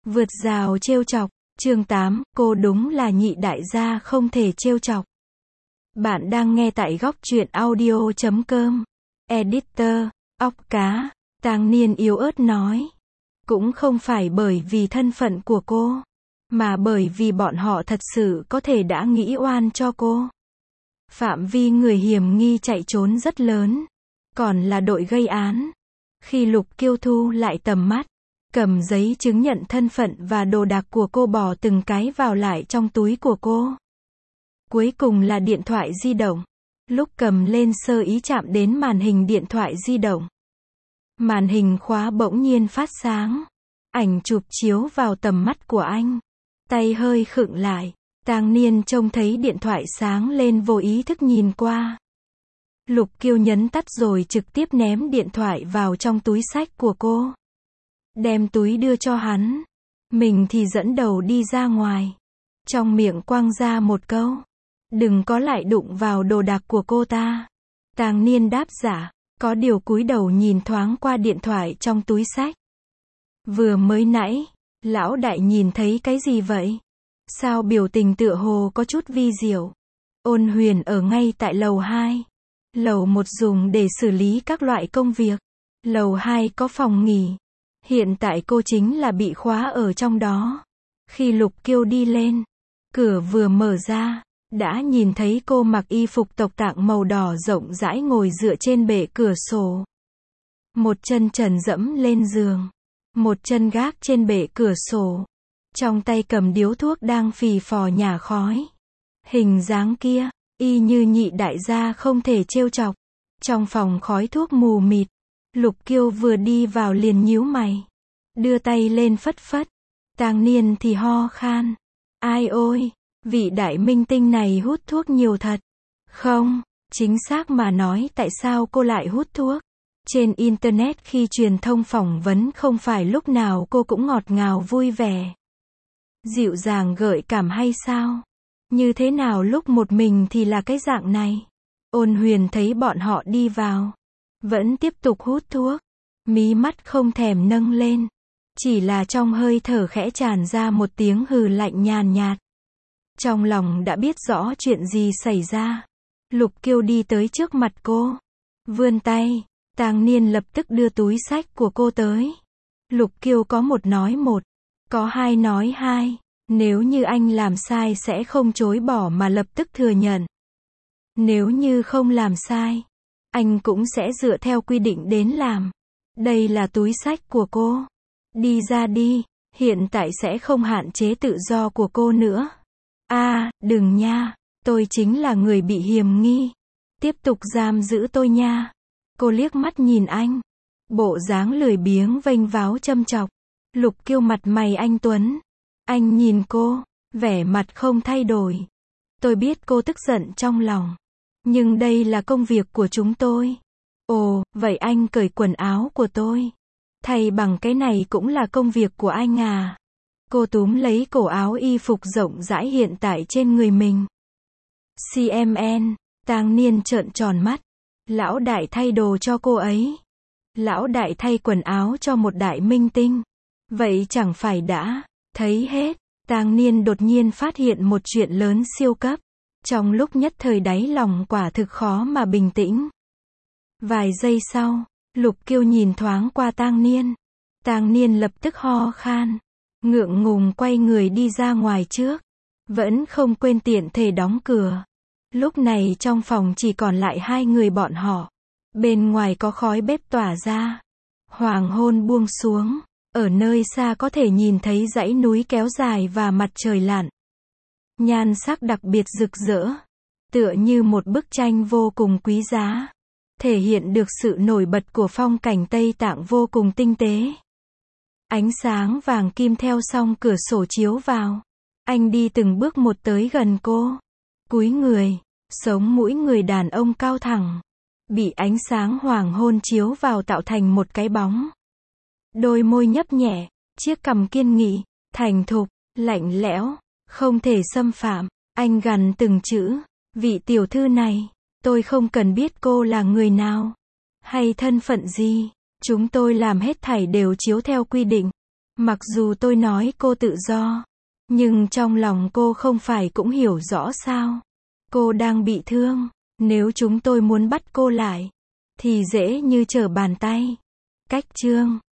Vượt rào trêu chọc, chương 8, cô đúng là nhị đại gia không thể trêu chọc. Bạn đang nghe tại góc truyện audio.com. Editor, óc cá, Tang Niên yếu ớt nói. Cũng không phải bởi vì thân phận của cô, mà bởi vì bọn họ thật sự có thể đã nghĩ oan cho cô. Phạm vi người hiểm nghi chạy trốn rất lớn, còn là đội gây án. Khi Lục Kiêu thu lại tầm mắt, cầm giấy chứng nhận thân phận và đồ đạc của cô bỏ từng cái vào lại trong túi của cô. Cuối cùng là điện thoại di động. Lúc cầm lên sơ ý chạm đến màn hình điện thoại di động. Màn hình khóa bỗng nhiên phát sáng. Ảnh chụp chiếu vào tầm mắt của anh. Tay hơi khựng lại. Tang Niên trông thấy điện thoại sáng lên vô ý thức nhìn qua. Lục Kiêu nhấn tắt rồi trực tiếp ném điện thoại vào trong túi xách của cô. Đem túi đưa cho hắn. Mình thì dẫn đầu đi ra ngoài. Trong miệng quăng ra một câu. Đừng có lại đụng vào đồ đạc của cô ta. Tang Niên đáp dạ. Có điều cúi đầu nhìn thoáng qua điện thoại trong túi xách. Vừa mới nãy, lão đại nhìn thấy cái gì vậy? Sao biểu tình tựa hồ có chút vi diệu? Ôn Huyền ở ngay tại lầu 2. Lầu 1 dùng để xử lý các loại công việc. Lầu 2 có phòng nghỉ. Hiện tại cô chính là bị khóa ở trong đó. Khi Lục Kiêu đi lên, cửa vừa mở ra, đã nhìn thấy cô mặc y phục tộc tạng màu đỏ rộng rãi ngồi dựa trên bệ cửa sổ. Một chân trần dẫm lên giường, một chân gác trên bệ cửa sổ. Trong tay cầm điếu thuốc đang phì phò nhả khói. Hình dáng kia, y như nhị đại gia không thể trêu chọc. Trong phòng khói thuốc mù mịt, Lục Kiêu vừa đi vào liền nhíu mày. Đưa tay lên phất phất. Tang Niên thì ho khan. Ai ôi, vị đại minh tinh này hút thuốc nhiều thật. Không, chính xác mà nói tại sao cô lại hút thuốc. Trên Internet khi truyền thông phỏng vấn không phải lúc nào cô cũng ngọt ngào vui vẻ. Dịu dàng gợi cảm hay sao? Như thế nào lúc một mình thì là cái dạng này? Ôn Huyền thấy bọn họ đi vào. Vẫn tiếp tục hút thuốc. Mí mắt không thèm nâng lên. Chỉ là trong hơi thở khẽ tràn ra một tiếng hừ lạnh nhàn nhạt. Trong lòng đã biết rõ chuyện gì xảy ra. Lục Kiêu đi tới trước mặt cô. Vươn tay. Tang Niên lập tức đưa túi xách của cô tới. Lục Kiêu có một nói một. Có hai nói hai. Nếu như anh làm sai sẽ không chối bỏ mà lập tức thừa nhận. Nếu như không làm sai, anh cũng sẽ dựa theo quy định đến làm. Đây là túi xách của cô. Đi ra đi, hiện tại sẽ không hạn chế tự do của cô nữa. Đừng nha, tôi chính là người bị hiềm nghi. Tiếp tục giam giữ tôi nha. Cô liếc mắt nhìn anh. Bộ dáng lười biếng vênh váo châm chọc. Lục Kiêu mặt mày anh tuấn. Anh nhìn cô, vẻ mặt không thay đổi. Tôi biết cô tức giận trong lòng. Nhưng đây là công việc của chúng tôi. Ồ, vậy anh cởi quần áo của tôi. Thay bằng cái này cũng là công việc của anh à. Cô túm lấy cổ áo y phục rộng rãi hiện tại trên người mình. CMN, Tang Niên trợn tròn mắt. Lão đại thay đồ cho cô ấy. Lão đại thay quần áo cho một đại minh tinh. Vậy chẳng phải đã thấy hết. Tang Niên đột nhiên phát hiện một chuyện lớn siêu cấp. Trong lúc nhất thời đáy lòng quả thực khó mà bình tĩnh. Vài giây sau, Lục Kiêu nhìn thoáng qua Tang Niên. Tang Niên lập tức ho khan. Ngượng ngùng quay người đi ra ngoài trước. Vẫn không quên tiện thể đóng cửa. Lúc này trong phòng chỉ còn lại hai người bọn họ. Bên ngoài có khói bếp tỏa ra. Hoàng hôn buông xuống. Ở nơi xa có thể nhìn thấy dãy núi kéo dài và mặt trời lặn. Nhan sắc đặc biệt rực rỡ. Tựa như một bức tranh vô cùng quý giá. Thể hiện được sự nổi bật của phong cảnh Tây Tạng vô cùng tinh tế. Ánh sáng vàng kim theo song cửa sổ chiếu vào. Anh đi từng bước một tới gần cô. Cúi người. Sống mũi người đàn ông cao thẳng. Bị ánh sáng hoàng hôn chiếu vào tạo thành một cái bóng. Đôi môi nhấp nhẹ. Chiếc cằm kiên nghị. Thành thục. Lạnh lẽo. Không thể xâm phạm. Anh gằn từng chữ. Vị tiểu thư này. Tôi không cần biết cô là người nào. Hay thân phận gì. Chúng tôi làm hết thảy đều chiếu theo quy định. Mặc dù tôi nói cô tự do, nhưng trong lòng cô không phải cũng hiểu rõ sao? Cô đang bị thương. Nếu chúng tôi muốn bắt cô lại, thì dễ như trở bàn tay. Cách chương